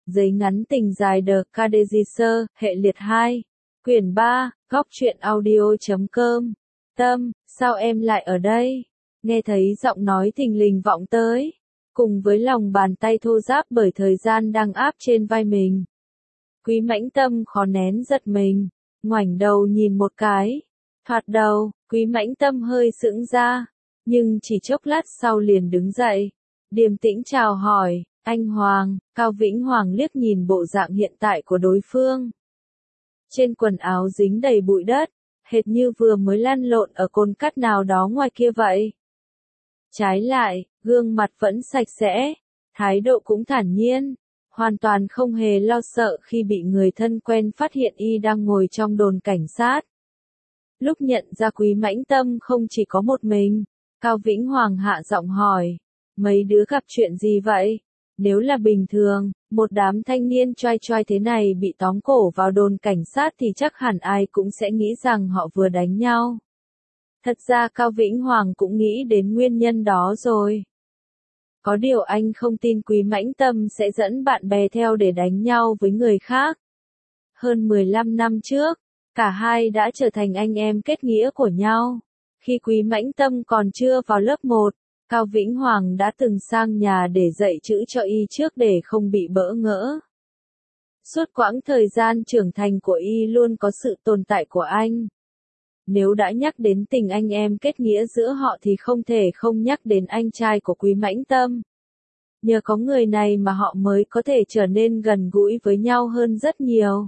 Giấy ngắn tình dài The Cadegisser, hệ liệt 2. Quyển 3, góc truyện audio.com. Tâm, sao em lại ở đây? Nghe thấy giọng nói thình lình vọng tới, cùng với lòng bàn tay thô ráp bởi thời gian đang áp trên vai mình. Quý Mãnh Tâm khó nén giật mình, ngoảnh đầu nhìn một cái. Thoạt đầu, Quý Mãnh Tâm hơi sững ra, nhưng chỉ chốc lát sau liền đứng dậy, điềm tĩnh chào hỏi, anh Hoàng. Cao Vĩnh Hoàng liếc nhìn bộ dạng hiện tại của đối phương. Trên quần áo dính đầy bụi đất, hệt như vừa mới lăn lộn ở cồn cát nào đó ngoài kia vậy. Trái lại, gương mặt vẫn sạch sẽ, thái độ cũng thản nhiên, hoàn toàn không hề lo sợ khi bị người thân quen phát hiện y đang ngồi trong đồn cảnh sát. Lúc nhận ra Quý Mãnh Tâm không chỉ có một mình, Cao Vĩnh Hoàng hạ giọng hỏi, mấy đứa gặp chuyện gì vậy? Nếu là bình thường, một đám thanh niên choai choai thế này bị tóm cổ vào đồn cảnh sát thì chắc hẳn ai cũng sẽ nghĩ rằng họ vừa đánh nhau. Thật ra Cao Vĩnh Hoàng cũng nghĩ đến nguyên nhân đó rồi. Có điều anh không tin Quý Mãnh Tâm sẽ dẫn bạn bè theo để đánh nhau với người khác. Hơn 15 năm trước, cả hai đã trở thành anh em kết nghĩa của nhau. Khi Quý Mãnh Tâm còn chưa vào lớp 1, Cao Vĩnh Hoàng đã từng sang nhà để dạy chữ cho y trước để không bị bỡ ngỡ. Suốt quãng thời gian trưởng thành của y luôn có sự tồn tại của anh. Nếu đã nhắc đến tình anh em kết nghĩa giữa họ thì không thể không nhắc đến anh trai của Quý Mãnh Tâm. Nhờ có người này mà họ mới có thể trở nên gần gũi với nhau hơn rất nhiều.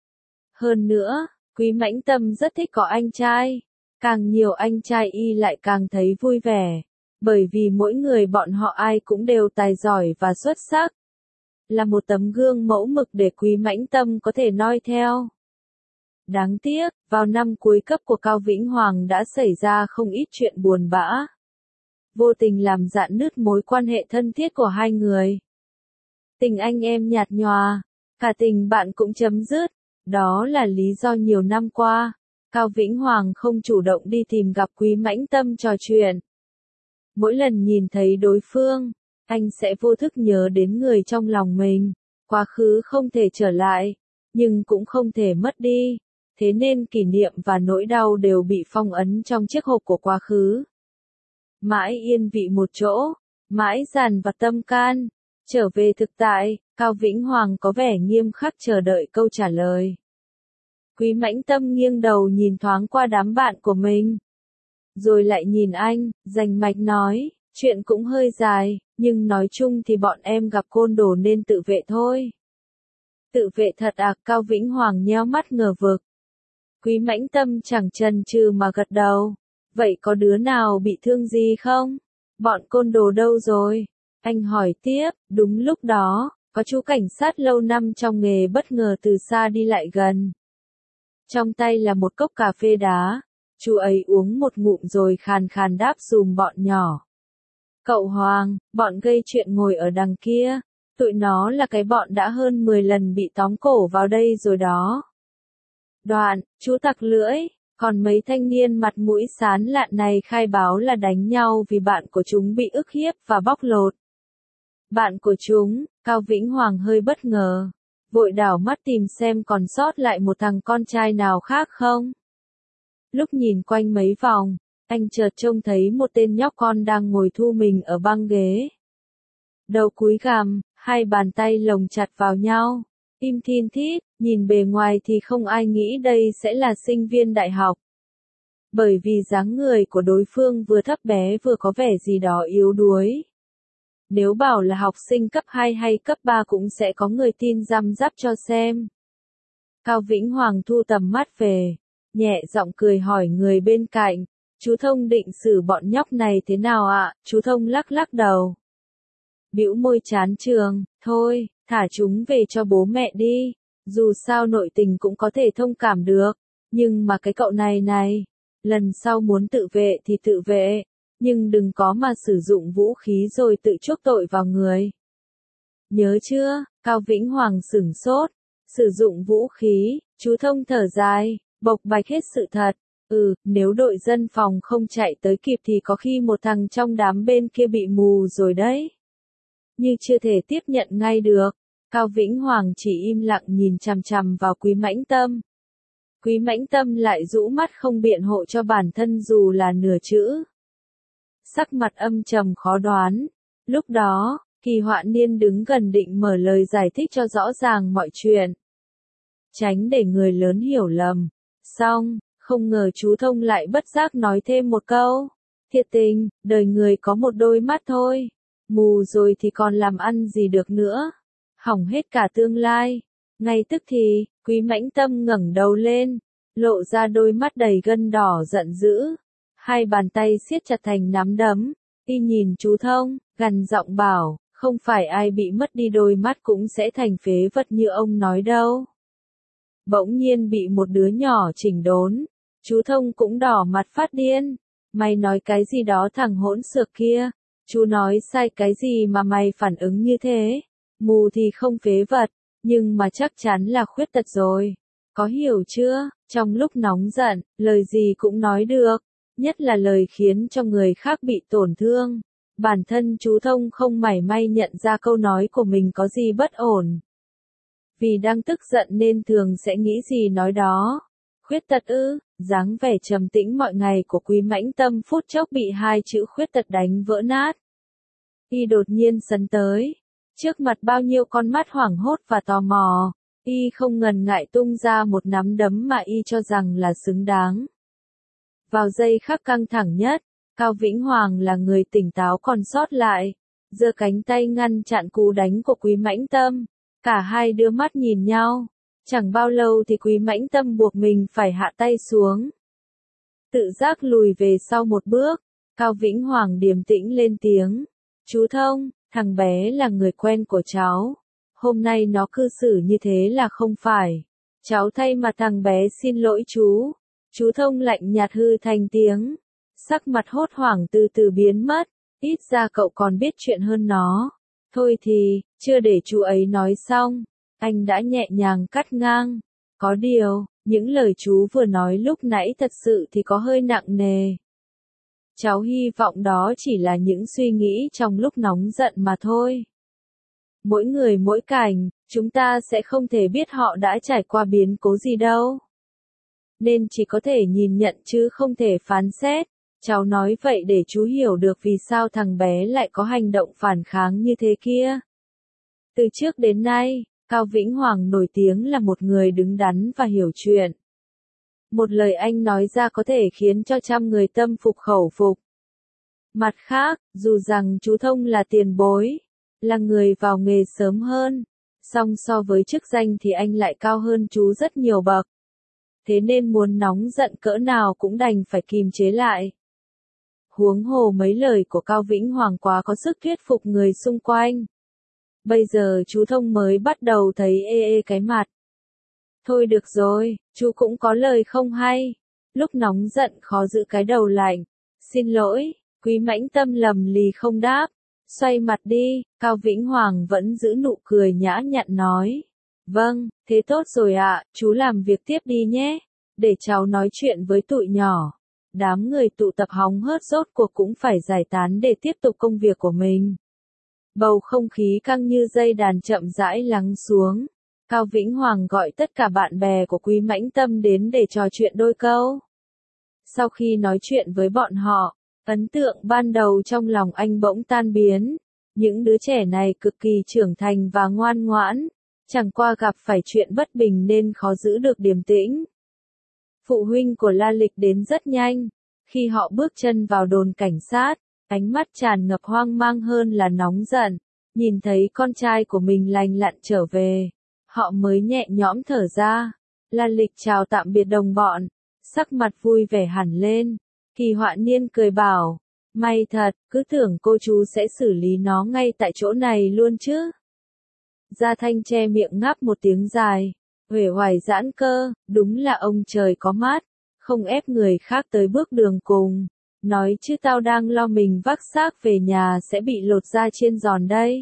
Hơn nữa, Quý Mãnh Tâm rất thích có anh trai. Càng nhiều anh trai y lại càng thấy vui vẻ. Bởi vì mỗi người bọn họ ai cũng đều tài giỏi và xuất sắc. Là một tấm gương mẫu mực để Quý Mãnh Tâm có thể noi theo. Đáng tiếc, vào năm cuối cấp của Cao Vĩnh Hoàng đã xảy ra không ít chuyện buồn bã. Vô tình làm rạn nứt mối quan hệ thân thiết của hai người. Tình anh em nhạt nhòa, cả tình bạn cũng chấm dứt. Đó là lý do nhiều năm qua, Cao Vĩnh Hoàng không chủ động đi tìm gặp Quý Mãnh Tâm trò chuyện. Mỗi lần nhìn thấy đối phương, anh sẽ vô thức nhớ đến người trong lòng mình. Quá khứ không thể trở lại, nhưng cũng không thể mất đi. Thế nên kỷ niệm và nỗi đau đều bị phong ấn trong chiếc hộp của quá khứ. Mãi yên vị một chỗ, mãi dằn vặt tâm can. Trở về thực tại, Cao Vĩnh Hoàng có vẻ nghiêm khắc chờ đợi câu trả lời. Quý Mãnh Tâm nghiêng đầu nhìn thoáng qua đám bạn của mình. Rồi lại nhìn anh, rành mạch nói, chuyện cũng hơi dài, nhưng nói chung thì bọn em gặp côn đồ nên tự vệ thôi. Tự vệ thật à? Cao Vĩnh Hoàng nheo mắt ngờ vực. Quý Mãnh Tâm chẳng chần chừ mà gật đầu. Vậy có đứa nào bị thương gì không? Bọn côn đồ đâu rồi? Anh hỏi tiếp. Đúng lúc đó, có chú cảnh sát lâu năm trong nghề bất ngờ từ xa đi lại gần. Trong tay là một cốc cà phê đá. Chú ấy uống một ngụm rồi khàn khàn đáp dùm bọn nhỏ. Cậu Hoàng, bọn gây chuyện ngồi ở đằng kia. Tụi nó là cái bọn đã hơn 10 lần bị tóm cổ vào đây rồi đó. Đoạn, chú tặc lưỡi, còn mấy thanh niên mặt mũi sán lạn này khai báo là đánh nhau vì bạn của chúng bị ức hiếp và bóc lột. Bạn của chúng, Cao Vĩnh Hoàng hơi bất ngờ, vội đảo mắt tìm xem còn sót lại một thằng con trai nào khác không. Lúc nhìn quanh mấy vòng, anh chợt trông thấy một tên nhóc con đang ngồi thu mình ở băng ghế. Đầu cúi gằm, hai bàn tay lồng chặt vào nhau, im thin thít, nhìn bề ngoài thì không ai nghĩ đây sẽ là sinh viên đại học. Bởi vì dáng người của đối phương vừa thấp bé vừa có vẻ gì đó yếu đuối. Nếu bảo là học sinh cấp 2 hay cấp 3 cũng sẽ có người tin răm rắp cho xem. Cao Vĩnh Hoàng thu tầm mắt về, nhẹ giọng cười hỏi người bên cạnh, chú Thông định xử bọn nhóc này thế nào ạ? Chú Thông lắc lắc đầu. Bĩu môi chán trường, thôi, thả chúng về cho bố mẹ đi, dù sao nội tình cũng có thể thông cảm được, nhưng mà cái cậu này, lần sau muốn tự vệ thì tự vệ, nhưng đừng có mà sử dụng vũ khí rồi tự chuốc tội vào người. Nhớ chưa? Cao Vĩnh Hoàng sửng sốt, sử dụng vũ khí, chú Thông thở dài, bộc bạch hết sự thật. Nếu đội dân phòng không chạy tới kịp thì có khi một thằng trong đám bên kia bị mù rồi đấy. Như chưa thể tiếp nhận ngay được, Cao Vĩnh Hoàng chỉ im lặng nhìn chằm chằm vào Quý Mãnh Tâm. Quý Mãnh Tâm lại rũ mắt không biện hộ cho bản thân dù là nửa chữ. Sắc mặt âm trầm khó đoán. Lúc đó, Kỳ Họa Niên đứng gần định mở lời giải thích cho rõ ràng mọi chuyện. Tránh để người lớn hiểu lầm. Xong, không ngờ chú Thông lại bất giác nói thêm một câu. Thiệt tình, đời người có một đôi mắt thôi. Mù rồi thì còn làm ăn gì được nữa. Hỏng hết cả tương lai. Ngay tức thì, Quý Mãnh Tâm ngẩng đầu lên, lộ ra đôi mắt đầy gân đỏ giận dữ. Hai bàn tay siết chặt thành nắm đấm, y nhìn chú Thông, gằn giọng bảo, không phải ai bị mất đi đôi mắt cũng sẽ thành phế vật như ông nói đâu. Bỗng nhiên bị một đứa nhỏ chỉnh đốn, chú Thông cũng đỏ mặt phát điên. Mày nói cái gì đó thằng hỗn xược kia, chú nói sai cái gì mà mày phản ứng như thế, mù thì không phế vật, nhưng mà chắc chắn là khuyết tật rồi. Có hiểu chưa, trong lúc nóng giận, lời gì cũng nói được, nhất là lời khiến cho người khác bị tổn thương. Bản thân chú Thông không mảy may nhận ra câu nói của mình có gì bất ổn. Vì đang tức giận nên thường sẽ nghĩ gì nói đó. Khuyết tật ư, dáng vẻ trầm tĩnh mọi ngày của Quý Mãnh Tâm phút chốc bị hai chữ khuyết tật đánh vỡ nát. Y đột nhiên sấn tới. Trước mặt bao nhiêu con mắt hoảng hốt và tò mò, y không ngần ngại tung ra một nắm đấm mà y cho rằng là xứng đáng. Vào giây khắc căng thẳng nhất, Cao Vĩnh Hoàng là người tỉnh táo còn sót lại, giơ cánh tay ngăn chặn cú đánh của Quý Mãnh Tâm. Cả hai đưa mắt nhìn nhau. Chẳng bao lâu thì Quý Mãnh Tâm buộc mình phải hạ tay xuống. Tự giác lùi về sau một bước, Cao Vĩnh Hoàng điềm tĩnh lên tiếng. Chú Thông, thằng bé là người quen của cháu. Hôm nay nó cư xử như thế là không phải. Cháu thay mặt thằng bé xin lỗi chú. Chú Thông lạnh nhạt hư thành tiếng. Sắc mặt hốt hoảng từ từ biến mất. Ít ra cậu còn biết chuyện hơn nó. Thôi thì, chưa để chú ấy nói xong. Anh đã nhẹ nhàng cắt ngang. Có điều, những lời chú vừa nói lúc nãy thật sự thì có hơi nặng nề. Cháu hy vọng đó chỉ là những suy nghĩ trong lúc nóng giận mà thôi. Mỗi người mỗi cảnh, chúng ta sẽ không thể biết họ đã trải qua biến cố gì đâu. Nên chỉ có thể nhìn nhận chứ không thể phán xét. Cháu nói vậy để chú hiểu được vì sao thằng bé lại có hành động phản kháng như thế kia. Từ trước đến nay, Cao Vĩnh Hoàng nổi tiếng là một người đứng đắn và hiểu chuyện. Một lời anh nói ra có thể khiến cho trăm người tâm phục khẩu phục. Mặt khác, dù rằng chú Thông là tiền bối, là người vào nghề sớm hơn, song so với chức danh thì anh lại cao hơn chú rất nhiều bậc. Thế nên muốn nóng giận cỡ nào cũng đành phải kìm chế lại. Huống hồ mấy lời của Cao Vĩnh Hoàng quá có sức thuyết phục người xung quanh. Bây giờ chú Thông mới bắt đầu thấy ê cái mặt. Thôi được rồi, chú cũng có lời không hay. Lúc nóng giận khó giữ cái đầu lạnh. Xin lỗi, Quý Mãnh Tâm lầm lì không đáp. Xoay mặt đi, Cao Vĩnh Hoàng vẫn giữ nụ cười nhã nhặn nói. Vâng, thế tốt rồi ạ, chú làm việc tiếp đi nhé. Để cháu nói chuyện với tụi nhỏ. Đám người tụ tập hóng hớt rốt cuộc cũng phải giải tán để tiếp tục công việc của mình. Bầu không khí căng như dây đàn chậm rãi lắng xuống. Cao Vĩnh Hoàng gọi tất cả bạn bè của Quý Mãnh Tâm đến để trò chuyện đôi câu. Sau khi nói chuyện với bọn họ, ấn tượng ban đầu trong lòng anh bỗng tan biến. Những đứa trẻ này cực kỳ trưởng thành và ngoan ngoãn, chẳng qua gặp phải chuyện bất bình nên khó giữ được điềm tĩnh. Phụ huynh của La Lịch đến rất nhanh. Khi họ bước chân vào đồn cảnh sát, ánh mắt tràn ngập hoang mang hơn là nóng giận. Nhìn thấy con trai của mình lành lặn trở về, họ mới nhẹ nhõm thở ra. La Lịch chào tạm biệt đồng bọn, sắc mặt vui vẻ hẳn lên. Kỳ Họa Niên cười bảo, may thật, cứ tưởng cô chú sẽ xử lý nó ngay tại chỗ này luôn chứ. Gia Thanh che miệng ngáp một tiếng dài, uể oải giãn cơ, đúng là ông trời có mắt, không ép người khác tới bước đường cùng. Nói chứ tao đang lo mình vác xác về nhà sẽ bị lột da chiên giòn đây.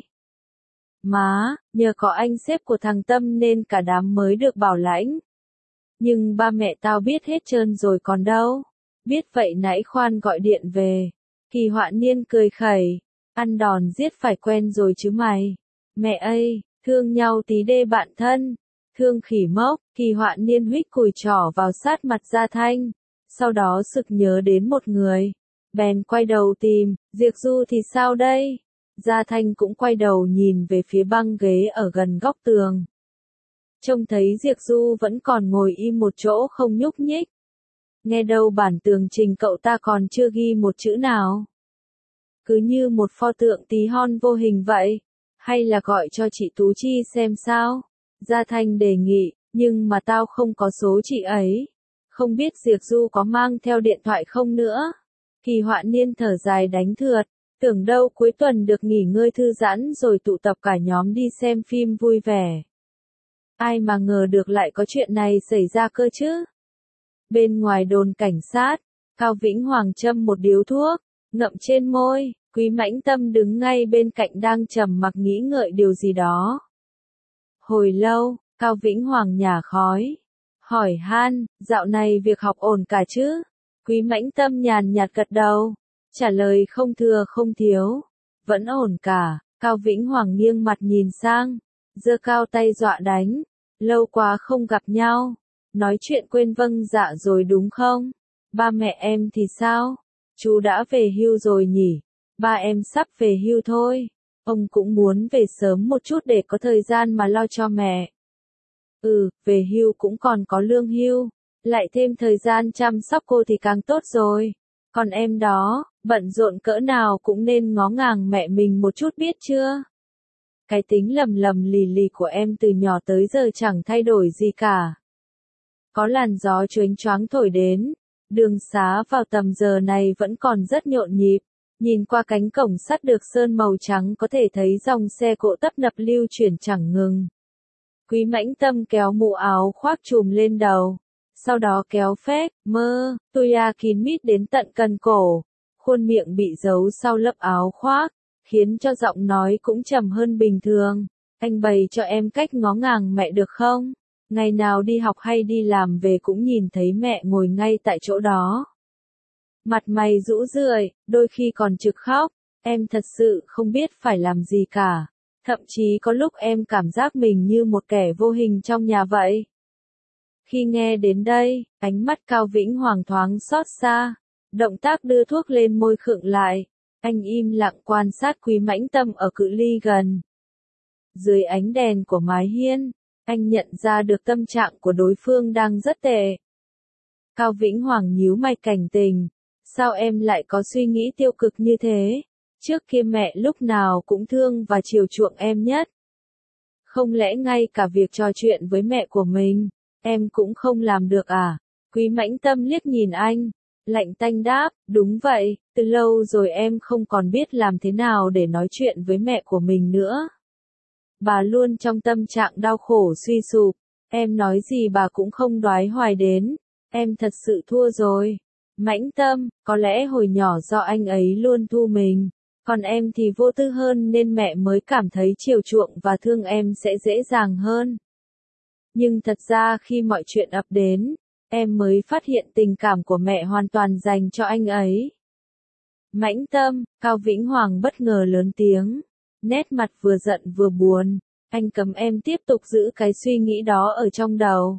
Má, nhờ có anh sếp của thằng Tâm nên cả đám mới được bảo lãnh. Nhưng ba mẹ tao biết hết trơn rồi còn đâu. Biết vậy nãy khoan gọi điện về. Kỳ Họa Niên cười khẩy. Ăn đòn giết phải quen rồi chứ mày. Mẹ ơi, thương nhau tí đê bạn thân, thương khỉ mốc, Kỳ Hoạn Niên huých cùi trỏ vào sát mặt Gia Thanh, sau đó sực nhớ đến một người, bèn quay đầu tìm, Diệc Du thì sao đây? Gia Thanh cũng quay đầu nhìn về phía băng ghế ở gần góc tường. Trông thấy Diệc Du vẫn còn ngồi im một chỗ không nhúc nhích. Nghe đâu bản tường trình cậu ta còn chưa ghi một chữ nào. Cứ như một pho tượng tí hon vô hình vậy. Hay là gọi cho chị Tú Chi xem sao? Gia Thanh đề nghị, nhưng mà tao không có số chị ấy. Không biết Diệc Du có mang theo điện thoại không nữa. Kỳ Hoạn Niên thở dài đánh thượt. Tưởng đâu cuối tuần được nghỉ ngơi thư giãn rồi tụ tập cả nhóm đi xem phim vui vẻ. Ai mà ngờ được lại có chuyện này xảy ra cơ chứ. Bên ngoài đồn cảnh sát, Cao Vĩnh Hoàng châm một điếu thuốc, ngậm trên môi, Quý Mãnh Tâm đứng ngay bên cạnh đang trầm mặc nghĩ ngợi điều gì đó. Hồi lâu, Cao Vĩnh Hoàng nhả khói, hỏi han, dạo này việc học ổn cả chứ? Quý Mãnh Tâm nhàn nhạt gật đầu, trả lời không thừa không thiếu, vẫn ổn cả. Cao Vĩnh Hoàng nghiêng mặt nhìn sang, giơ cao tay dọa đánh, lâu quá không gặp nhau, nói chuyện quên vâng dạ rồi đúng không? Ba mẹ em thì sao? Chú đã về hưu rồi nhỉ? Ba em sắp về hưu thôi, ông cũng muốn về sớm một chút để có thời gian mà lo cho mẹ. Về hưu cũng còn có lương hưu, lại thêm thời gian chăm sóc cô thì càng tốt rồi. Còn em đó, bận rộn cỡ nào cũng nên ngó ngàng mẹ mình một chút biết chưa? Cái tính lầm lầm lì lì của em từ nhỏ tới giờ chẳng thay đổi gì cả. Có làn gió chớnh choáng thổi đến, đường xá vào tầm giờ này vẫn còn rất nhộn nhịp. Nhìn qua cánh cổng sắt được sơn màu trắng có thể thấy dòng xe cộ tấp nập lưu chuyển chẳng ngừng. Quý Mãnh Tâm kéo mũ áo khoác trùm lên đầu, sau đó kéo phét, tuya kín mít đến tận cần cổ, khuôn miệng bị giấu sau lớp áo khoác, khiến cho giọng nói cũng trầm hơn bình thường. Anh bày cho em cách ngó ngàng mẹ được không? Ngày nào đi học hay đi làm về cũng nhìn thấy mẹ ngồi ngay tại chỗ đó. Mặt mày rũ rượi, đôi khi còn trực khóc, em thật sự không biết phải làm gì cả. Thậm chí có lúc em cảm giác mình như một kẻ vô hình trong nhà vậy. Khi nghe đến đây, ánh mắt Cao Vĩnh Hoàng thoáng xót xa, động tác đưa thuốc lên môi khựng lại, anh im lặng quan sát Quý Mãnh Tâm ở cự ly gần. Dưới ánh đèn của mái hiên, anh nhận ra được tâm trạng của đối phương đang rất tệ. Cao Vĩnh Hoàng nhíu mày cảnh tình, sao em lại có suy nghĩ tiêu cực như thế? Trước kia mẹ lúc nào cũng thương và chiều chuộng em nhất. Không lẽ ngay cả việc trò chuyện với mẹ của mình, em cũng không làm được à? Quý Mãnh Tâm liếc nhìn anh, lạnh tanh đáp, đúng vậy, từ lâu rồi em không còn biết làm thế nào để nói chuyện với mẹ của mình nữa. Bà luôn trong tâm trạng đau khổ suy sụp, em nói gì bà cũng không đoái hoài đến, em thật sự thua rồi. Mãnh Tâm, có lẽ hồi nhỏ do anh ấy luôn thu mình, còn em thì vô tư hơn nên mẹ mới cảm thấy chiều chuộng và thương em sẽ dễ dàng hơn. Nhưng thật ra khi mọi chuyện ập đến, em mới phát hiện tình cảm của mẹ hoàn toàn dành cho anh ấy. Mãnh Tâm, Cao Vĩnh Hoàng bất ngờ lớn tiếng, nét mặt vừa giận vừa buồn, anh cấm em tiếp tục giữ cái suy nghĩ đó ở trong đầu.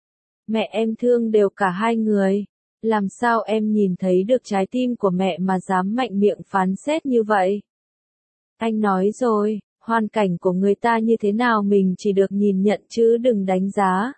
Mẹ em thương đều cả hai người, làm sao em nhìn thấy được trái tim của mẹ mà dám mạnh miệng phán xét như vậy? Anh nói rồi, hoàn cảnh của người ta như thế nào mình chỉ được nhìn nhận chứ đừng đánh giá.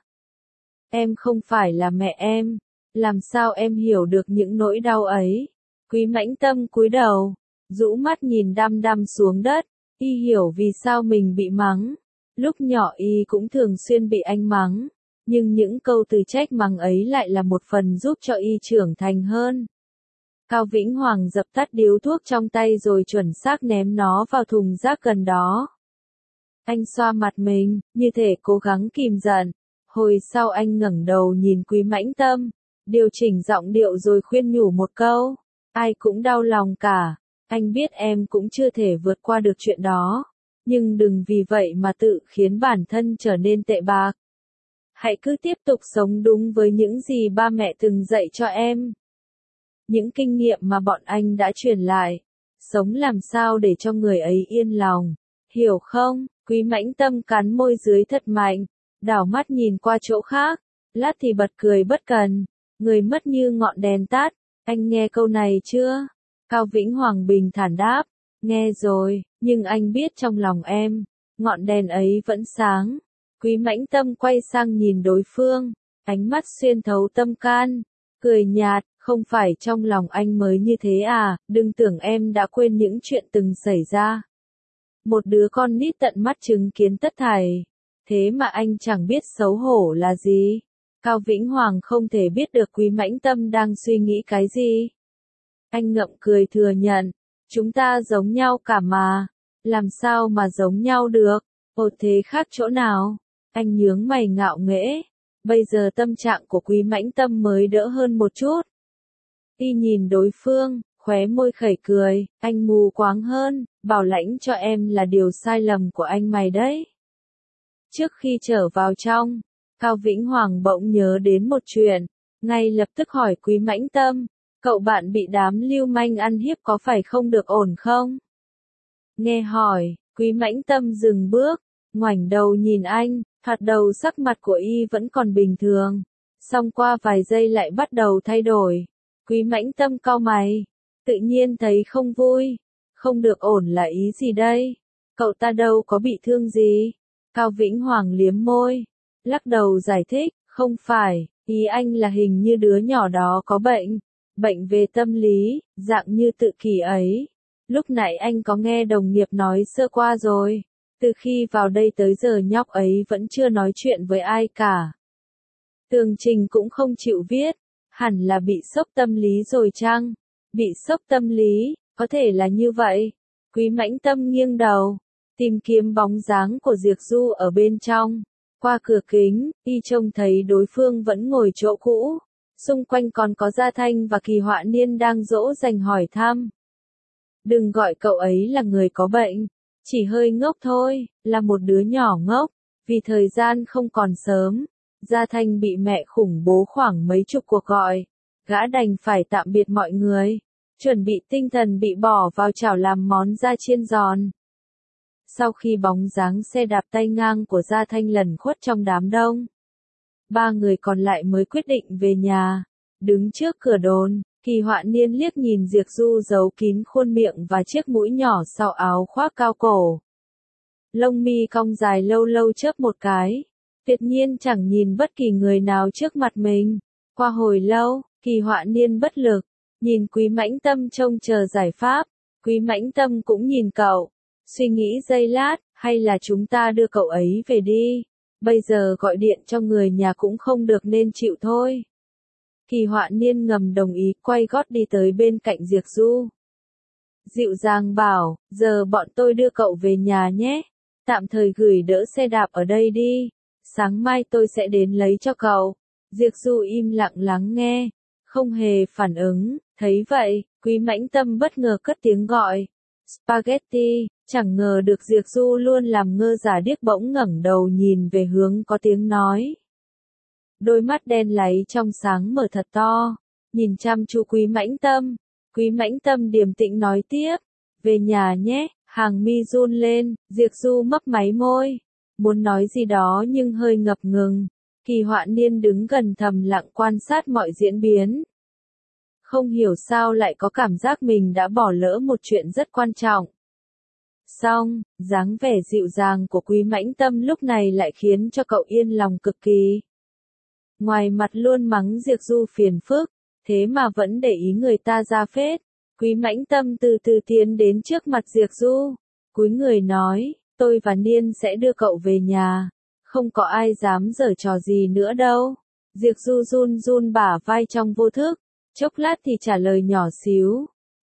Em không phải là mẹ em, làm sao em hiểu được những nỗi đau ấy? Quý Mãnh Tâm cúi đầu, rũ mắt nhìn đăm đăm xuống đất, y hiểu vì sao mình bị mắng. Lúc nhỏ y cũng thường xuyên bị anh mắng, nhưng những câu từ trách mắng ấy lại là một phần giúp cho y trưởng thành hơn. Cao Vĩnh Hoàng dập tắt điếu thuốc trong tay rồi chuẩn xác ném nó vào thùng rác gần đó. Anh xoa mặt mình, như thể cố gắng kìm giận. Hồi sau anh ngẩng đầu nhìn Quý Mãnh Tâm, điều chỉnh giọng điệu rồi khuyên nhủ một câu. Ai cũng đau lòng cả, anh biết em cũng chưa thể vượt qua được chuyện đó, nhưng đừng vì vậy mà tự khiến bản thân trở nên tệ bạc. Hãy cứ tiếp tục sống đúng với những gì ba mẹ từng dạy cho em. Những kinh nghiệm mà bọn anh đã truyền lại, sống làm sao để cho người ấy yên lòng, hiểu không? Quý Mãnh Tâm cắn môi dưới thật mạnh, đảo mắt nhìn qua chỗ khác, lát thì bật cười bất cần, người mất như ngọn đèn tắt, anh nghe câu này chưa? Cao Vĩnh Hoàng bình thản đáp, nghe rồi, nhưng anh biết trong lòng em, ngọn đèn ấy vẫn sáng. Quý Mãnh Tâm quay sang nhìn đối phương, ánh mắt xuyên thấu tâm can, cười nhạt, không phải trong lòng anh mới như thế à, đừng tưởng em đã quên những chuyện từng xảy ra. Một đứa con nít tận mắt chứng kiến tất thảy, thế mà anh chẳng biết xấu hổ là gì. Cao Vĩnh Hoàng không thể biết được Quý Mãnh Tâm đang suy nghĩ cái gì. Anh ngậm cười thừa nhận, chúng ta giống nhau cả mà, làm sao mà giống nhau được, ồ thế khác chỗ nào? Anh nhướng mày ngạo nghễ, bây giờ tâm trạng của Quý Mãnh Tâm mới đỡ hơn một chút. Y nhìn đối phương, khóe môi khẩy cười, anh mù quáng hơn, bảo lãnh cho em là điều sai lầm của anh mày đấy. Trước khi trở vào trong, Cao Vĩnh Hoàng bỗng nhớ đến một chuyện, ngay lập tức hỏi Quý Mãnh Tâm, cậu bạn bị đám lưu manh ăn hiếp có phải không được ổn không? Nghe hỏi, Quý Mãnh Tâm dừng bước, ngoảnh đầu nhìn anh, thoạt đầu sắc mặt của y vẫn còn bình thường, song qua vài giây lại bắt đầu thay đổi. Quý Mãnh Tâm cau mày, tự nhiên thấy không vui, không được ổn là ý gì đây? Cậu ta đâu có bị thương gì? Cao Vĩnh Hoàng liếm môi, lắc đầu giải thích, không phải, ý anh là hình như đứa nhỏ đó có bệnh về tâm lý, dạng như tự kỷ ấy. Lúc nãy anh có nghe đồng nghiệp nói sơ qua rồi, từ khi vào đây tới giờ nhóc ấy vẫn chưa nói chuyện với ai cả. Tường trình cũng không chịu viết, hẳn là bị sốc tâm lý rồi chăng? Bị sốc tâm lý, có thể là như vậy. Quý Mãnh Tâm nghiêng đầu, tìm kiếm bóng dáng của Diệp Du ở bên trong. Qua cửa kính, y trông thấy đối phương vẫn ngồi chỗ cũ, xung quanh còn có Gia Thanh và Kỳ Họa Niên đang dỗ dành hỏi thăm. Đừng gọi cậu ấy là người có bệnh, chỉ hơi ngốc thôi, là một đứa nhỏ ngốc, vì thời gian không còn sớm. Gia Thanh bị mẹ khủng bố khoảng mấy chục cuộc gọi, gã đành phải tạm biệt mọi người, chuẩn bị tinh thần bị bỏ vào chảo làm món da chiên giòn. Sau khi bóng dáng xe đạp tay ngang của Gia Thanh lẩn khuất trong đám đông, ba người còn lại mới quyết định về nhà. Đứng trước cửa đồn, Kỳ Họa Niên liếc nhìn Diệp Du giấu kín khuôn miệng và chiếc mũi nhỏ sau áo khoác cao cổ. Lông mi cong dài lâu lâu chớp một cái, tuyệt nhiên chẳng nhìn bất kỳ người nào trước mặt mình. Qua hồi lâu, Kỳ Họa Niên bất lực, nhìn Quý Mãnh Tâm trông chờ giải pháp. Quý Mãnh Tâm cũng nhìn cậu, suy nghĩ giây lát, hay là chúng ta đưa cậu ấy về đi. Bây giờ gọi điện cho người nhà cũng không được nên chịu thôi. Kỳ Họa Niên ngầm đồng ý, quay gót đi tới bên cạnh Diệp Du. Dịu dàng bảo, giờ bọn tôi đưa cậu về nhà nhé. Tạm thời gửi đỡ xe đạp ở đây đi. Sáng mai tôi sẽ đến lấy cho cậu. Diệp Du im lặng lắng nghe, không hề phản ứng. Thấy vậy, Quý Mãnh Tâm bất ngờ cất tiếng gọi. Spaghetti, chẳng ngờ được Diệp Du luôn làm ngơ giả điếc, bỗng ngẩng đầu nhìn về hướng có tiếng nói. Đôi mắt đen láy trong sáng mở thật to, nhìn chăm chú Quý Mãnh Tâm. Quý Mãnh Tâm điềm tĩnh nói tiếp, về nhà nhé. Hàng mi run lên, Diệp Du mấp máy môi, muốn nói gì đó nhưng hơi ngập ngừng. Kỳ Họa Niên đứng gần thầm lặng quan sát mọi diễn biến. Không hiểu sao lại có cảm giác mình đã bỏ lỡ một chuyện rất quan trọng. Song, dáng vẻ dịu dàng của Quý Mãnh Tâm lúc này lại khiến cho cậu yên lòng cực kỳ. Ngoài mặt luôn mắng Diệp Du phiền phức, thế mà vẫn để ý người ta ra phết. Quý Mãnh Tâm từ từ tiến đến trước mặt Diệp Du, cúi người nói, tôi và Niên sẽ đưa cậu về nhà, không có ai dám giở trò gì nữa đâu. Diệp Du run run bả vai trong vô thức, chốc lát thì trả lời nhỏ xíu,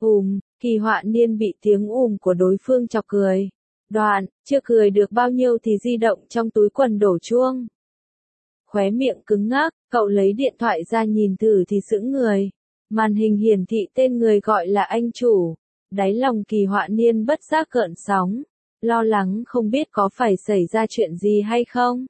Kỳ Họa Niên bị tiếng của đối phương chọc cười. Đoạn, chưa cười được bao nhiêu thì di động trong túi quần đổ chuông. Khóe miệng cứng ngắc, cậu lấy điện thoại ra nhìn thử thì sững người. Màn hình hiển thị tên người gọi là anh chủ. Đáy lòng Kỳ Họa Niên bất giác gợn sóng, lo lắng không biết có phải xảy ra chuyện gì hay không.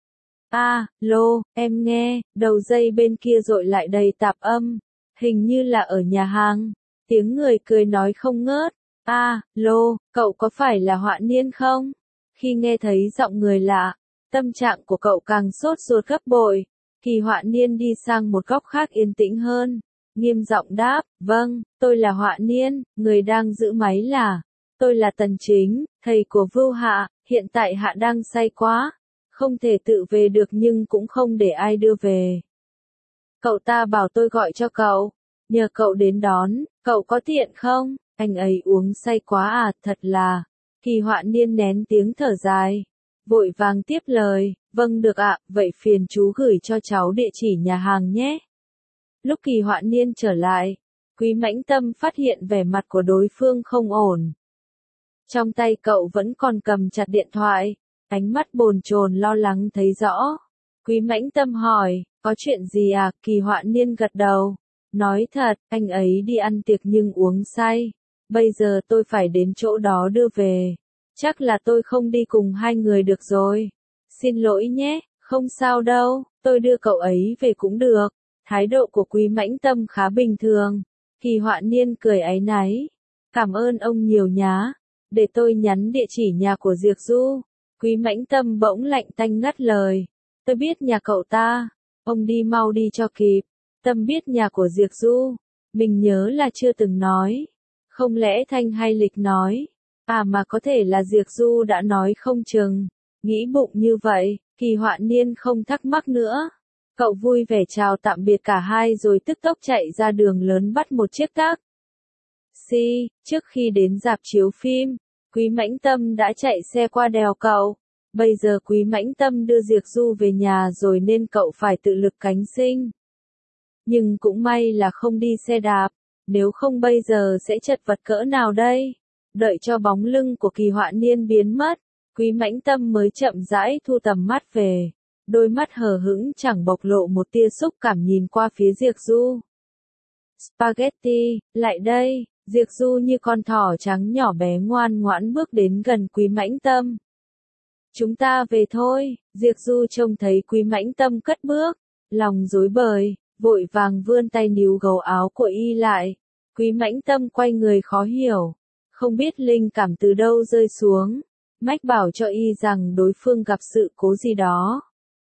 Lô, em nghe, đầu dây bên kia dội lại đầy tạp âm, hình như là ở nhà hàng. Tiếng người cười nói không ngớt, Lô, cậu có phải là Họa Niên không? Khi nghe thấy giọng người lạ, tâm trạng của cậu càng sốt ruột gấp bội. Kỳ Họa Niên đi sang một góc khác yên tĩnh hơn, nghiêm giọng đáp, vâng, tôi là Họa Niên, người đang giữ máy là, tôi là Tần Chính, thầy của Vưu Hạ, hiện tại Hạ đang say quá, không thể tự về được nhưng cũng không để ai đưa về. Cậu ta bảo tôi gọi cho cậu, nhờ cậu đến đón, cậu có tiện không? Anh ấy uống say quá à, thật là. Kỳ Họa Niên nén tiếng thở dài, vội vàng tiếp lời, vâng được ạ, vậy phiền chú gửi cho cháu địa chỉ nhà hàng nhé. Lúc Kỳ Họa Niên trở lại, Quý Mãnh Tâm phát hiện vẻ mặt của đối phương không ổn. Trong tay cậu vẫn còn cầm chặt điện thoại, ánh mắt bồn chồn lo lắng thấy rõ. Quý Mãnh Tâm hỏi, có chuyện gì à? Kỳ Họa Niên gật đầu, nói thật, anh ấy đi ăn tiệc nhưng uống say. Bây giờ tôi phải đến chỗ đó đưa về. Chắc là tôi không đi cùng hai người được rồi. Xin lỗi nhé, không sao đâu, tôi đưa cậu ấy về cũng được. Thái độ của Quý Mãnh Tâm khá bình thường. Kỳ Họa Niên cười áy náy. Cảm ơn ông nhiều nhá. Để tôi nhắn địa chỉ nhà của Diệc Du. Quý Mãnh Tâm bỗng lạnh tanh ngắt lời. Tôi biết nhà cậu ta. Ông đi mau đi cho kịp. Tâm biết nhà của Diệc Du. Mình nhớ là chưa từng nói. Không lẽ Thanh hay Lịch nói? Mà có thể là Diệc Du đã nói không chừng. Nghĩ bụng như vậy, Kỳ Họa Niên không thắc mắc nữa. Cậu vui vẻ chào tạm biệt cả hai rồi tức tốc chạy ra đường lớn bắt một chiếc taxi. Trước khi đến rạp chiếu phim, Quý Mãnh Tâm đã chạy xe qua đèo cậu. Bây giờ Quý Mãnh Tâm đưa Diệc Du về nhà rồi nên cậu phải tự lực cánh sinh. Nhưng cũng may là không đi xe đạp, nếu không bây giờ sẽ chật vật cỡ nào đây. Đợi cho bóng lưng của Kỳ Họa Niên biến mất, Quý Mãnh Tâm mới chậm rãi thu tầm mắt về. Đôi mắt hờ hững chẳng bộc lộ một tia xúc cảm nhìn qua phía Diệc Du. Spaghetti, lại đây. Diệc Du như con thỏ trắng nhỏ bé ngoan ngoãn bước đến gần Quý Mãnh Tâm. Chúng ta về thôi. Diệc Du trông thấy Quý Mãnh Tâm cất bước, lòng rối bời, vội vàng vươn tay níu gấu áo của y lại. Quý Mãnh Tâm quay người khó hiểu, không biết linh cảm từ đâu rơi xuống, mách bảo cho y rằng đối phương gặp sự cố gì đó.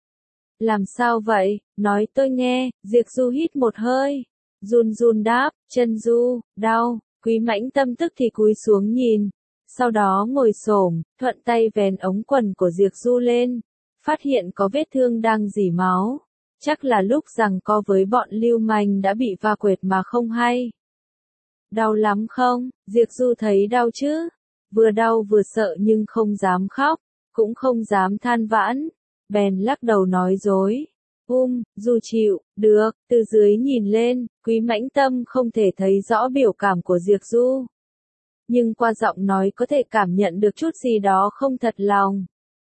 Làm sao vậy? Nói tôi nghe. Diệc Du hít một hơi, run run đáp, chân Du, đau. Quý Mãnh Tâm tức thì cúi xuống nhìn, sau đó ngồi xổm, thuận tay vén ống quần của Diệc Du lên, phát hiện có vết thương đang rỉ máu. Chắc là lúc giằng co với bọn lưu manh đã bị va quệt mà không hay. Đau lắm không? Diệc Du thấy đau chứ? Vừa đau vừa sợ nhưng không dám khóc, cũng không dám than vãn, bèn lắc đầu nói dối. Du chịu, được. Từ dưới nhìn lên, Quý Mãnh Tâm không thể thấy rõ biểu cảm của Diệc Du, nhưng qua giọng nói có thể cảm nhận được chút gì đó không thật lòng.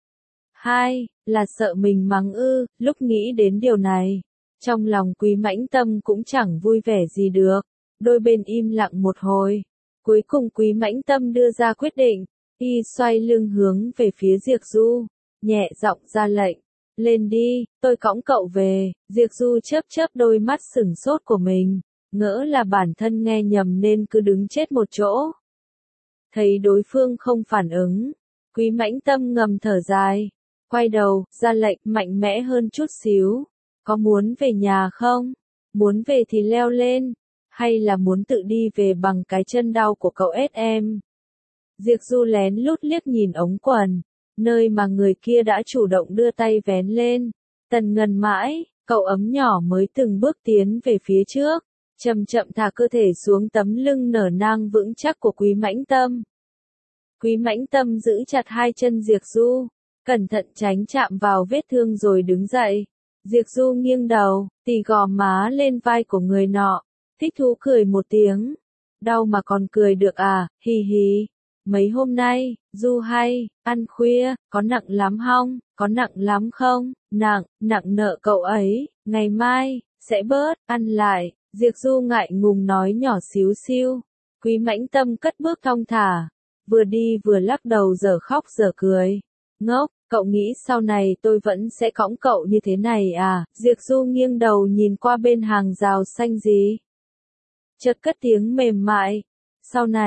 Là sợ mình mắng ư? Lúc nghĩ đến điều này, trong lòng Quý Mãnh Tâm cũng chẳng vui vẻ gì được. Đôi bên im lặng một hồi, cuối cùng Quý Mãnh Tâm đưa ra quyết định. Y xoay lưng hướng về phía Diệc Du, nhẹ giọng ra lệnh. Lên đi, tôi cõng cậu về. Diệc Du chớp chớp đôi mắt sửng sốt của mình, ngỡ là bản thân nghe nhầm nên cứ đứng chết một chỗ. Thấy đối phương không phản ứng, Quý Mãnh Tâm ngầm thở dài, quay đầu, ra lệnh mạnh mẽ hơn chút xíu. Có muốn về nhà không? Muốn về thì leo lên, hay là muốn tự đi về bằng cái chân đau của cậu SM? Diệc Du lén lút liếc nhìn ống quần, nơi mà người kia đã chủ động đưa tay vén lên. Tần ngần mãi, cậu ấm nhỏ mới từng bước tiến về phía trước, chậm chậm thả cơ thể xuống tấm lưng nở nang vững chắc của Quý Mãnh Tâm. Quý Mãnh Tâm giữ chặt hai chân Diệc Du, cẩn thận tránh chạm vào vết thương rồi đứng dậy. Diệc Du nghiêng đầu, tì gò má lên vai của người nọ, thích thú cười một tiếng. Đau mà còn cười được à, hì hì. Mấy hôm nay, Du hay, ăn khuya, có nặng lắm không? Có nặng lắm không? Nặng nợ cậu ấy, ngày mai, sẽ bớt, ăn lại. Diệc Du ngại ngùng nói nhỏ xíu xiu. Quý Mãnh Tâm cất bước thong thả, vừa đi vừa lắc đầu dở khóc dở cười. Ngốc, cậu nghĩ sau này tôi vẫn sẽ cõng cậu như thế này à? Diệc Du nghiêng đầu nhìn qua bên hàng rào xanh gì. Chợt cất tiếng mềm mại. Sau này,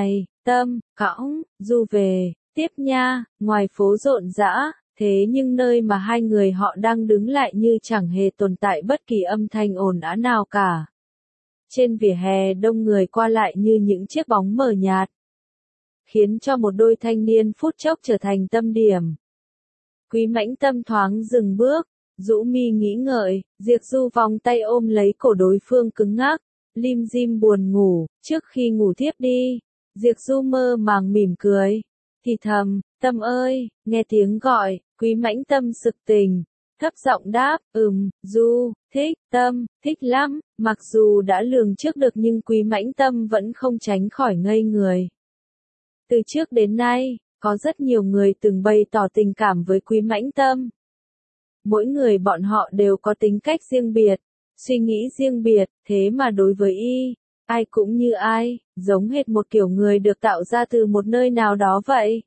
Tâm, cõng, Du về, tiếp nha, ngoài phố rộn rã, thế nhưng nơi mà hai người họ đang đứng lại như chẳng hề tồn tại bất kỳ âm thanh ồn ào nào cả. Trên vỉa hè đông người qua lại như những chiếc bóng mờ nhạt, khiến cho một đôi thanh niên phút chốc trở thành tâm điểm. Quý Mãnh Tâm thoáng dừng bước, rũ mi nghĩ ngợi, Diệp Du vòng tay ôm lấy cổ đối phương cứng ngắc, lim dim buồn ngủ, trước khi ngủ thiếp đi. Diệp Du mơ màng mỉm cười, thì thầm, Tâm ơi, nghe tiếng gọi, Quý Mãnh Tâm sực tỉnh, thấp giọng đáp, Du, thích, Tâm, thích lắm, mặc dù đã lường trước được nhưng Quý Mãnh Tâm vẫn không tránh khỏi ngây người. Từ trước đến nay, có rất nhiều người từng bày tỏ tình cảm với Quý Mãnh Tâm. Mỗi người bọn họ đều có tính cách riêng biệt, suy nghĩ riêng biệt, thế mà đối với y, ai cũng như ai, giống hệt một kiểu người được tạo ra từ một nơi nào đó vậy.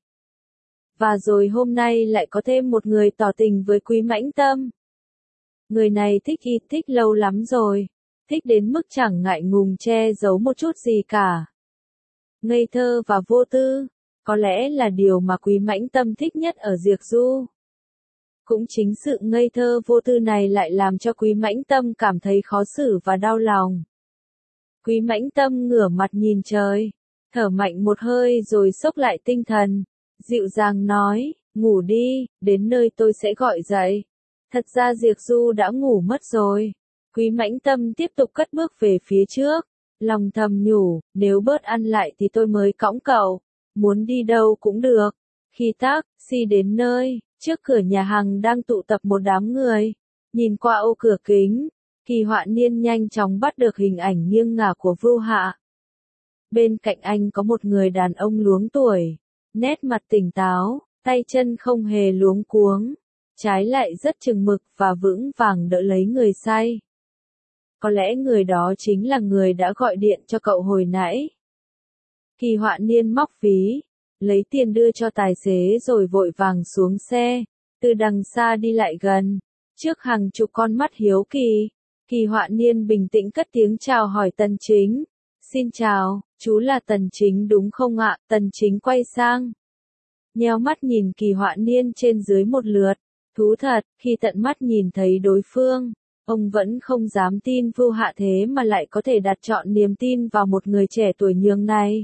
Và rồi hôm nay lại có thêm một người tỏ tình với Quý Mãnh Tâm. Người này thích y thích lâu lắm rồi, thích đến mức chẳng ngại ngùng che giấu một chút gì cả. Ngây thơ và vô tư, có lẽ là điều mà Quý Mãnh Tâm thích nhất ở Diệp Du. Cũng chính sự ngây thơ vô tư này lại làm cho Quý Mãnh Tâm cảm thấy khó xử và đau lòng. Quý Mãnh Tâm ngửa mặt nhìn trời, thở mạnh một hơi rồi xốc lại tinh thần, dịu dàng nói, ngủ đi, đến nơi tôi sẽ gọi dậy. Thật ra Diệp Du đã ngủ mất rồi. Quý Mãnh Tâm tiếp tục cất bước về phía trước, lòng thầm nhủ, nếu bớt ăn lại thì tôi mới cõng cậu, muốn đi đâu cũng được. Khi taxi đến nơi, trước cửa nhà hàng đang tụ tập một đám người, nhìn qua ô cửa kính, Kỳ Họa Niên nhanh chóng bắt được hình ảnh nghiêng ngả của Vu Hạ. Bên cạnh anh có một người đàn ông luống tuổi, nét mặt tỉnh táo, tay chân không hề luống cuống, trái lại rất chừng mực và vững vàng đỡ lấy người say. Có lẽ người đó chính là người đã gọi điện cho cậu hồi nãy. Kỳ Họa Niên móc ví, lấy tiền đưa cho tài xế rồi vội vàng xuống xe, từ đằng xa đi lại gần, trước hàng chục con mắt hiếu kỳ. Kỳ Họa Niên bình tĩnh cất tiếng chào hỏi Tần Chính. Xin chào, chú là Tần Chính đúng không ạ? Tần Chính quay sang, nheo mắt nhìn Kỳ Họa Niên trên dưới một lượt. Thú thật, khi tận mắt nhìn thấy đối phương, ông vẫn không dám tin Vu Hạ thế mà lại có thể đặt trọn niềm tin vào một người trẻ tuổi nhường này.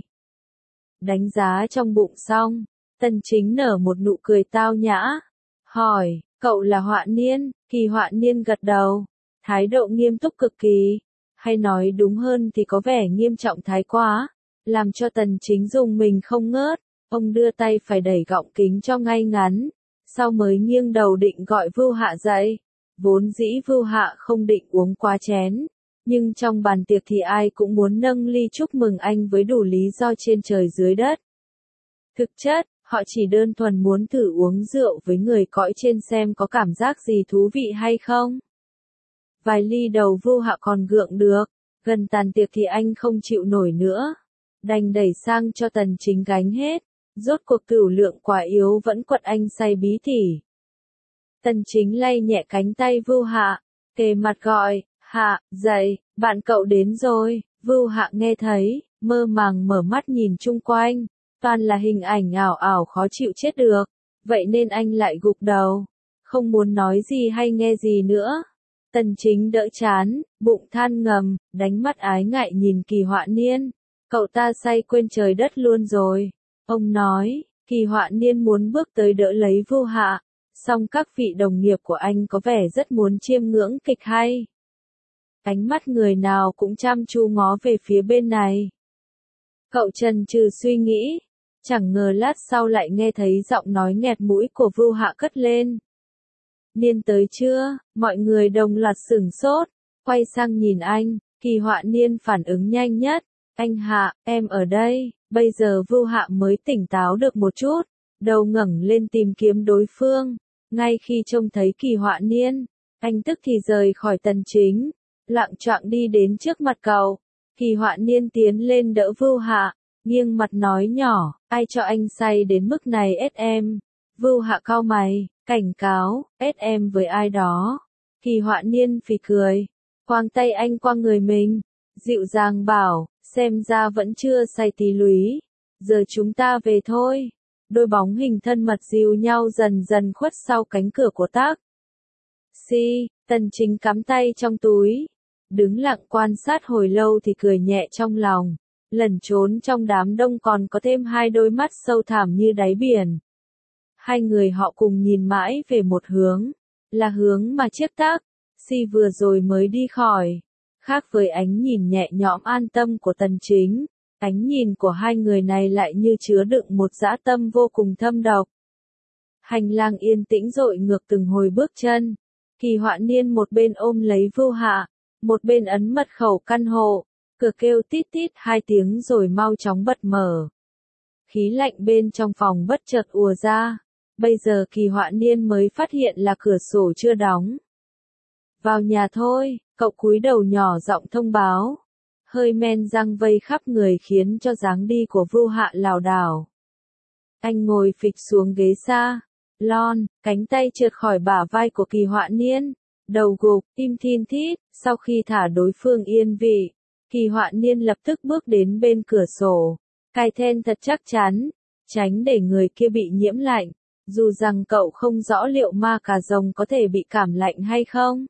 Đánh giá trong bụng xong, Tần Chính nở một nụ cười tao nhã, hỏi, cậu là Họa Niên? Kỳ Họa Niên gật đầu, thái độ nghiêm túc cực kỳ, hay nói đúng hơn thì có vẻ nghiêm trọng thái quá, làm cho Tần Chính rùng mình không ngớt. Ông đưa tay phải đẩy gọng kính cho ngay ngắn, sau mới nghiêng đầu định gọi Vu Hạ dậy. Vốn dĩ Vu Hạ không định uống quá chén, nhưng trong bàn tiệc thì ai cũng muốn nâng ly chúc mừng anh với đủ lý do trên trời dưới đất. Thực chất, họ chỉ đơn thuần muốn thử uống rượu với người cõi trên xem có cảm giác gì thú vị hay không. Vài ly đầu Vu Hạ còn gượng được, gần tàn tiệc thì anh không chịu nổi nữa, đành đẩy sang cho Tần Chính gánh hết. Rốt cuộc cửu lượng quá yếu vẫn quật anh say bí tỉ. Tần Chính lay nhẹ cánh tay Vu Hạ, kề mặt gọi, Hạ, dậy, bạn cậu đến rồi. Vu Hạ nghe thấy, mơ màng mở mắt nhìn chung quanh, toàn là hình ảnh ảo ảo khó chịu chết được, vậy nên anh lại gục đầu, không muốn nói gì hay nghe gì nữa. Tần Chính đỡ chán, bụng than ngầm, đánh mắt ái ngại nhìn Kỳ Họa Niên, cậu ta say quên trời đất luôn rồi. Ông nói, Kỳ Họa Niên muốn bước tới đỡ lấy Vu Hạ, song các vị đồng nghiệp của anh có vẻ rất muốn chiêm ngưỡng kịch hay. Ánh mắt người nào cũng chăm chú ngó về phía bên này. Cậu chần chừ suy nghĩ, chẳng ngờ lát sau lại nghe thấy giọng nói nghẹt mũi của Vu Hạ cất lên. Niên tới chưa? Mọi người đồng loạt sửng sốt, quay sang nhìn anh, Kỳ Họa Niên phản ứng nhanh nhất. Anh Hạ, em ở đây. Bây giờ Vu Hạ mới tỉnh táo được một chút, đầu ngẩng lên tìm kiếm đối phương. Ngay khi trông thấy Kỳ Họa Niên, anh tức thì rời khỏi Tần Chính, lạng choạng đi đến trước mặt cậu. Kỳ Họa Niên tiến lên đỡ Vu Hạ, nghiêng mặt nói nhỏ, ai cho anh say đến mức này em? Vu Hạ cau mày, cảnh cáo, em với ai đó. Kỳ Họa Niên phì cười, quàng tay anh qua người mình, dịu dàng bảo, xem ra vẫn chưa say tí lúy. giờ chúng ta về thôi. Đôi bóng hình thân mật dìu nhau dần dần khuất sau cánh cửa của taxi. Tần Chính cắm tay trong túi, đứng lặng quan sát hồi lâu thì cười nhẹ trong lòng. Lẩn trốn trong đám đông còn có thêm hai đôi mắt sâu thẳm như đáy biển. Hai người họ cùng nhìn mãi về một hướng, là hướng mà chiếc taxi vừa rồi mới đi khỏi. Khác với ánh nhìn nhẹ nhõm an tâm của Tần Chính, ánh nhìn của hai người này lại như chứa đựng một dã tâm vô cùng thâm độc. Hành lang yên tĩnh dội ngược từng hồi bước chân. Kỳ Họa Niên một bên ôm lấy Vưu Hạ, một bên ấn mật khẩu căn hộ. Cửa kêu tít tít 2 tiếng rồi mau chóng bật mở. Khí lạnh bên trong phòng bất chợt ùa ra. Bây giờ Kỳ Họa Niên mới phát hiện là cửa sổ chưa đóng. Vào nhà thôi, cậu cúi đầu nhỏ giọng thông báo. Hơi men răng vây khắp người khiến cho dáng đi của Vưu Hạ lảo đảo. Anh ngồi phịch xuống ghế salon, cánh tay trượt khỏi bả vai của Kỳ Họa Niên, đầu gục, im thin thít. Sau khi thả đối phương yên vị, Kỳ Họa Niên lập tức bước đến bên cửa sổ, cài then thật chắc chắn, tránh để người kia bị nhiễm lạnh. Dù rằng cậu không rõ liệu ma cà rồng có thể bị cảm lạnh hay không,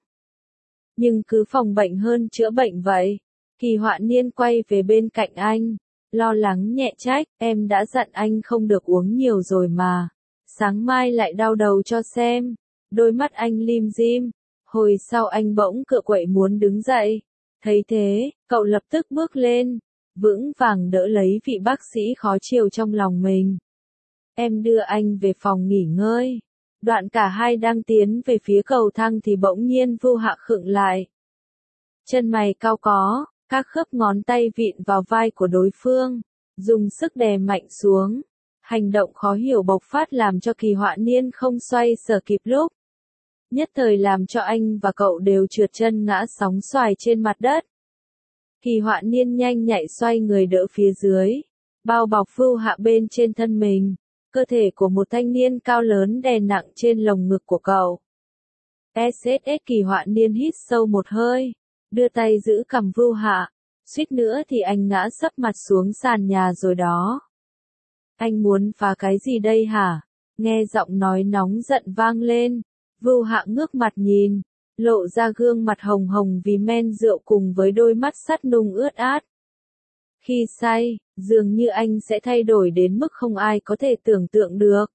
nhưng cứ phòng bệnh hơn chữa bệnh vậy. Kỳ Họa Niên quay về bên cạnh anh, lo lắng nhẹ trách, em đã dặn anh không được uống nhiều rồi mà. Sáng mai lại đau đầu cho xem. Đôi mắt anh lim dim. Hồi sau anh bỗng cựa quậy muốn đứng dậy. Thấy thế, cậu lập tức bước lên, vững vàng đỡ lấy vị bác sĩ khó chịu trong lòng mình. Em đưa anh về phòng nghỉ ngơi. Đoạn cả hai đang tiến về phía cầu thang thì bỗng nhiên Vưu Hạ khựng lại. Chân mày cau có, các khớp ngón tay vịn vào vai của đối phương, dùng sức đè mạnh xuống. Hành động khó hiểu bộc phát làm cho Kỳ Họa Niên không xoay sở kịp lúc. Nhất thời làm cho anh và cậu đều trượt chân ngã sóng xoài trên mặt đất. Kỳ Họa Niên nhanh nhạy xoay người đỡ phía dưới, bao bọc Vưu Hạ bên trên thân mình. Cơ thể của một thanh niên cao lớn đè nặng trên lồng ngực của cậu. SSS. Kỳ Họa Niên hít sâu một hơi, đưa tay giữ cằm Vưu Hạ, suýt nữa thì anh ngã sấp mặt xuống sàn nhà rồi đó. Anh muốn phá cái gì đây hả? Nghe giọng nói nóng giận vang lên, Vưu Hạ ngước mặt nhìn, lộ ra gương mặt hồng hồng vì men rượu cùng với đôi mắt sắt nung ướt át. Khi say, dường như anh sẽ thay đổi đến mức không ai có thể tưởng tượng được.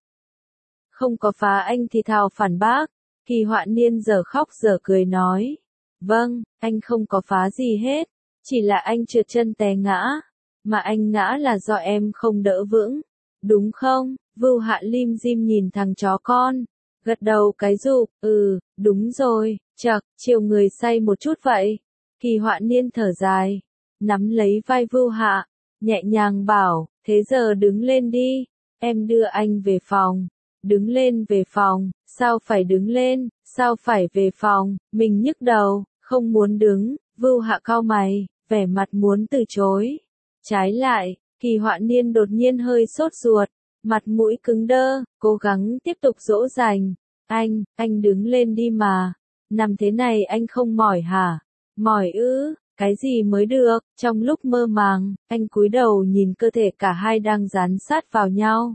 Không có phá anh thì thào phản bác. Kỳ Họa Niên giờ khóc giờ cười nói. Vâng, anh không có phá gì hết. Chỉ là anh trượt chân té ngã. Mà anh ngã là do em không đỡ vững. Đúng không? Vưu Hạ lim dim nhìn thằng chó con. Gật đầu cái rụp. Đúng rồi. Chậc, chiều người say một chút vậy. Kỳ Họa Niên thở dài, nắm lấy vai Vưu Hạ, nhẹ nhàng bảo, thế giờ đứng lên đi, em đưa anh về phòng. Đứng lên về phòng, sao phải đứng lên, sao phải về phòng, mình nhức đầu, không muốn đứng. Vưu Hạ cau mày, vẻ mặt muốn từ chối. Trái lại, Kỳ Họa Niên đột nhiên hơi sốt ruột, mặt mũi cứng đơ, cố gắng tiếp tục dỗ dành. Anh đứng lên đi mà, nằm thế này anh không mỏi hả? Mỏi ư? Cái gì mới được? Trong lúc mơ màng, anh cúi đầu nhìn cơ thể cả hai đang dán sát vào nhau.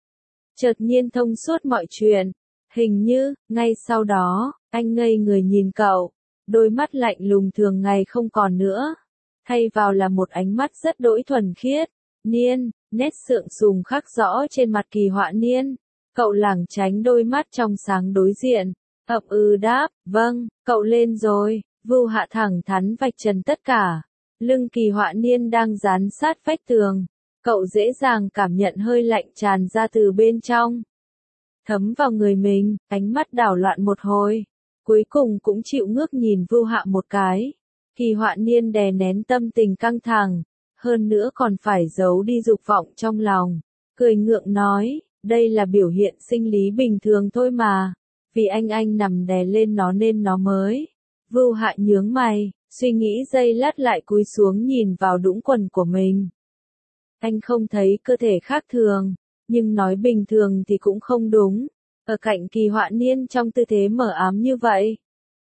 Chợt nhiên thông suốt mọi chuyện. Hình như, ngay sau đó, anh ngây người nhìn cậu. Đôi mắt lạnh lùng thường ngày không còn nữa. Thay vào là một ánh mắt rất đỗi thuần khiết. Niên, nét sượng sùng khắc rõ trên mặt Kỳ Họa Niên. Cậu lảng tránh đôi mắt trong sáng đối diện. Đáp, vâng, cậu lên rồi. Vưu Hạ thẳng thắn vạch trần tất cả. Lưng Kỳ Họa Niên đang dán sát vách tường. Cậu dễ dàng cảm nhận hơi lạnh tràn ra từ bên trong. Thấm vào người mình, ánh mắt đảo loạn một hồi. Cuối cùng cũng chịu ngước nhìn Vưu Hạ một cái. Kỳ Họa Niên đè nén tâm tình căng thẳng. Hơn nữa còn phải giấu đi dục vọng trong lòng. Cười ngượng nói, đây là biểu hiện sinh lý bình thường thôi mà. Vì anh nằm đè lên nó nên nó mới. Vưu Hạ nhướng mày, suy nghĩ giây lát lại cúi xuống nhìn vào đũng quần của mình. Anh không thấy cơ thể khác thường, nhưng nói bình thường thì cũng không đúng. Ở cạnh Kỳ Họa Niên trong tư thế mờ ám như vậy,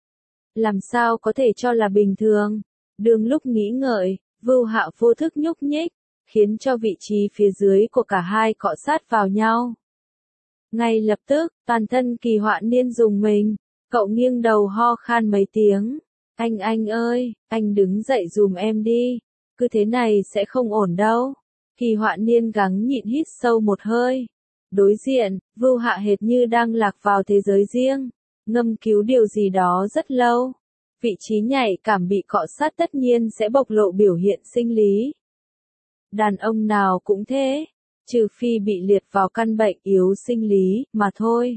làm sao có thể cho là bình thường? Đương lúc nghĩ ngợi, Vưu Hạ vô thức nhúc nhích, khiến cho vị trí phía dưới của cả hai cọ sát vào nhau. Ngay lập tức, toàn thân Kỳ Họa Niên rùng mình, cậu nghiêng đầu ho khan mấy tiếng. Anh ơi, anh đứng dậy giùm em đi, cứ thế này sẽ không ổn đâu. Kỳ Họa Niên gắng nhịn hít sâu một hơi. Đối diện, Vưu Hạ hệt như đang lạc vào thế giới riêng, ngâm cứu điều gì đó rất lâu. Vị trí nhạy cảm bị cọ sát tất nhiên sẽ bộc lộ biểu hiện sinh lý. Đàn ông nào cũng thế, trừ phi bị liệt vào căn bệnh yếu sinh lý, mà thôi.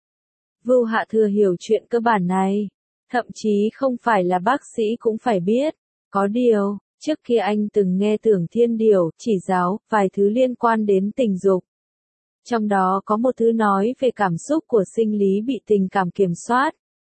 Vưu Hạ thừa hiểu chuyện cơ bản này, thậm chí không phải là bác sĩ cũng phải biết. Có điều, trước kia anh từng nghe Tưởng Thiên Điều chỉ giáo vài thứ liên quan đến tình dục. Trong đó có một thứ nói về cảm xúc của sinh lý bị tình cảm kiểm soát.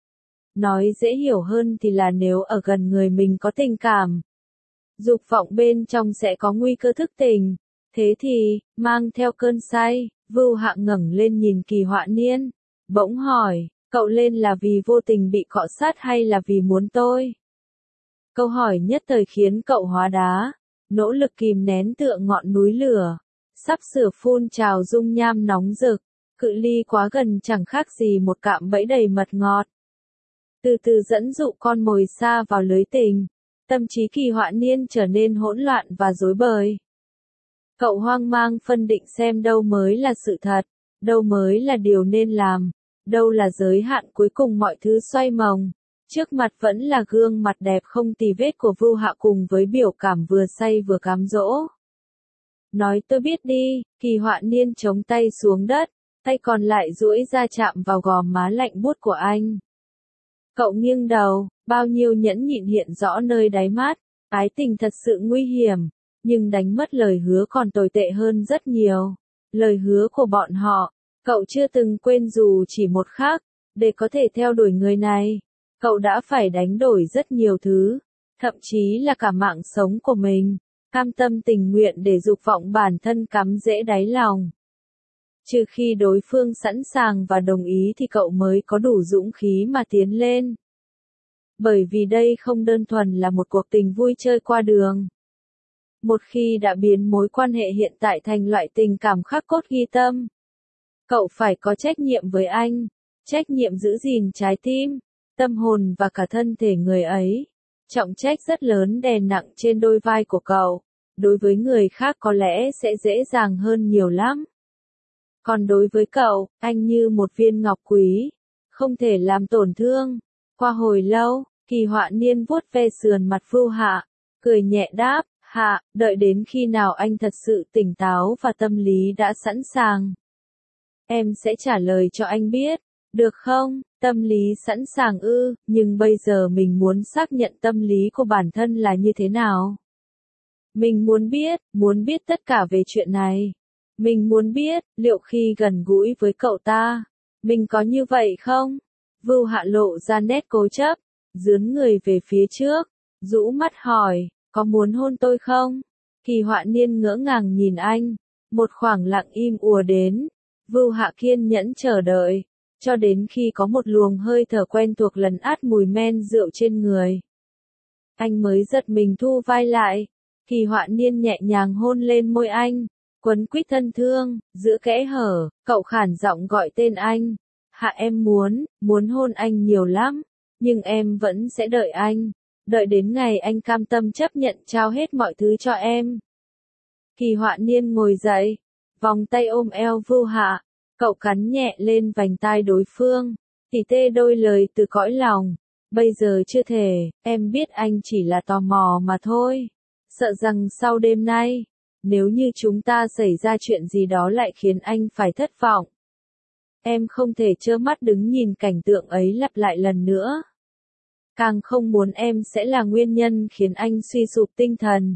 Nói dễ hiểu hơn thì là nếu ở gần người mình có tình cảm, dục vọng bên trong sẽ có nguy cơ thức tình. Thế thì, mang theo cơn say, Vưu Hạ ngẩng lên nhìn Kỳ Họa Niên, bỗng hỏi, cậu lên là vì vô tình bị cọ sát hay là vì muốn tôi? Câu hỏi nhất thời khiến cậu hóa đá, nỗ lực kìm nén tựa ngọn núi lửa, sắp sửa phun trào dung nham nóng rực, cự ly quá gần chẳng khác gì một cạm bẫy đầy mật ngọt. Từ từ dẫn dụ con mồi sa vào lưới tình, tâm trí Kỳ Họa Niên trở nên hỗn loạn và rối bời. Cậu hoang mang phân định xem đâu mới là sự thật, đâu mới là điều nên làm, đâu là giới hạn cuối cùng mọi thứ xoay vòng. Trước mặt vẫn là gương mặt đẹp không tì vết của Vưu Hạ cùng với biểu cảm vừa say vừa cám dỗ. Nói tôi biết đi, Kỳ Họa Niên chống tay xuống đất, tay còn lại duỗi ra chạm vào gò má lạnh buốt của anh. Cậu nghiêng đầu, bao nhiêu nhẫn nhịn hiện rõ nơi đáy mắt, ái tình thật sự nguy hiểm, nhưng đánh mất lời hứa còn tồi tệ hơn rất nhiều. Lời hứa của bọn họ, cậu chưa từng quên dù chỉ một khắc, để có thể theo đuổi người này. Cậu đã phải đánh đổi rất nhiều thứ, thậm chí là cả mạng sống của mình, cam tâm tình nguyện để dục vọng bản thân cắm rễ đáy lòng. Trừ khi đối phương sẵn sàng và đồng ý thì cậu mới có đủ dũng khí mà tiến lên. Bởi vì đây không đơn thuần là một cuộc tình vui chơi qua đường. Một khi đã biến mối quan hệ hiện tại thành loại tình cảm khắc cốt ghi tâm, cậu phải có trách nhiệm với anh, trách nhiệm giữ gìn trái tim, tâm hồn và cả thân thể người ấy. Trọng trách rất lớn đè nặng trên đôi vai của cậu, đối với người khác có lẽ sẽ dễ dàng hơn nhiều lắm. Còn đối với cậu, anh như một viên ngọc quý, không thể làm tổn thương. Qua hồi lâu, Kỳ Họa Niên vuốt ve sườn mặt Vưu Hạ, cười nhẹ đáp, Hạ, đợi đến khi nào anh thật sự tỉnh táo và tâm lý đã sẵn sàng, em sẽ trả lời cho anh biết, được không? Tâm lý sẵn sàng ư, nhưng bây giờ mình muốn xác nhận tâm lý của bản thân là như thế nào. Mình muốn biết tất cả về chuyện này. Mình muốn biết, liệu khi gần gũi với cậu ta, mình có như vậy không? Vưu Hạ lộ ra nét cố chấp, dướn người về phía trước, rũ mắt hỏi, có muốn hôn tôi không? Kỳ Họa Niên ngỡ ngàng nhìn anh, một khoảng lặng im ùa đến. Vưu Hạ kiên nhẫn chờ đợi, cho đến khi có một luồng hơi thở quen thuộc lấn át mùi men rượu trên người. Anh mới giật mình thu vai lại, Kỳ Họa Niên nhẹ nhàng hôn lên môi anh, quấn quýt thân thương, giữa kẽ hở, cậu khản giọng gọi tên anh. Hạ em muốn hôn anh nhiều lắm, nhưng em vẫn sẽ đợi anh, đợi đến ngày anh cam tâm chấp nhận trao hết mọi thứ cho em. Kỳ Họa Niên ngồi dậy, vòng tay ôm eo Vưu Hạ, cậu cắn nhẹ lên vành tai đối phương, tỉ tê đôi lời từ cõi lòng. Bây giờ chưa thể, em biết anh chỉ là tò mò mà thôi. Sợ rằng sau đêm nay, nếu như chúng ta xảy ra chuyện gì đó lại khiến anh phải thất vọng. Em không thể trơ mắt đứng nhìn cảnh tượng ấy lặp lại lần nữa. Càng không muốn em sẽ là nguyên nhân khiến anh suy sụp tinh thần.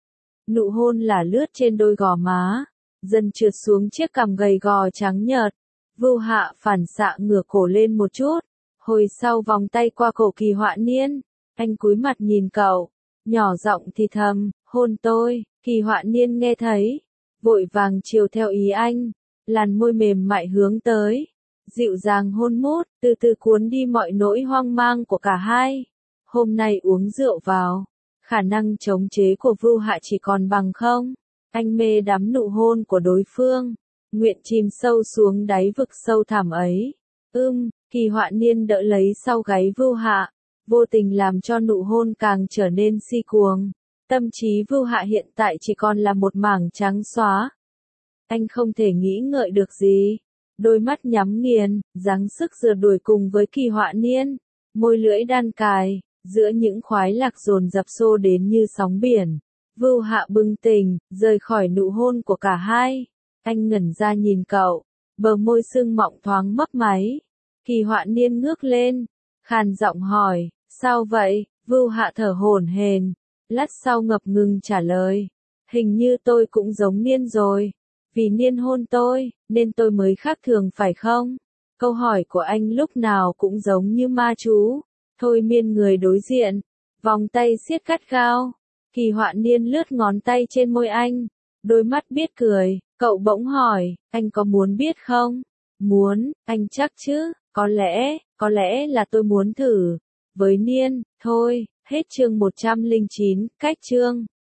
Nụ hôn là lướt trên đôi gò má, dần trượt xuống chiếc cằm gầy gò trắng nhợt. Vưu Hạ phản xạ ngửa cổ lên một chút, hồi sau vòng tay qua cổ Kỳ Họa Niên, anh cúi mặt nhìn cậu, nhỏ giọng thì thầm, hôn tôi. Kỳ Họa Niên nghe thấy, vội vàng chiều theo ý anh, làn môi mềm mại hướng tới, dịu dàng hôn mút, từ từ cuốn đi mọi nỗi hoang mang của cả hai. Hôm nay uống rượu vào, khả năng chống chế của Vưu Hạ chỉ còn bằng không. Anh mê đắm nụ hôn của đối phương, nguyện chìm sâu xuống đáy vực sâu thẳm ấy. Kỳ Họa Niên đỡ lấy sau gáy Vưu Hạ, vô tình làm cho nụ hôn càng trở nên si cuồng. Tâm trí Vưu Hạ hiện tại chỉ còn là một mảng trắng xóa. Anh không thể nghĩ ngợi được gì. Đôi mắt nhắm nghiền, gắng sức rượt đuổi cùng với Kỳ Họa Niên. Môi lưỡi đan cài, giữa những khoái lạc dồn dập xô đến như sóng biển. Vưu Hạ bừng tỉnh, rời khỏi nụ hôn của cả hai. Anh ngẩn ra nhìn cậu, bờ môi sưng mọng thoáng mấp máy. Kỳ Họa Niên ngước lên, khàn giọng hỏi, sao vậy? Vưu Hạ thở hổn hển, lát sau ngập ngừng trả lời, hình như tôi cũng giống Niên rồi. Vì Niên hôn tôi, nên tôi mới khác thường phải không? Câu hỏi của anh lúc nào cũng giống như ma chú. Thôi miên người đối diện, vòng tay siết gắt gao. Kỳ Họa Niên lướt ngón tay trên môi anh, đôi mắt biết cười, cậu bỗng hỏi, anh có muốn biết không? Muốn, anh chắc chứ, có lẽ là tôi muốn thử. Với Niên, thôi, hết chương 109, cách chương.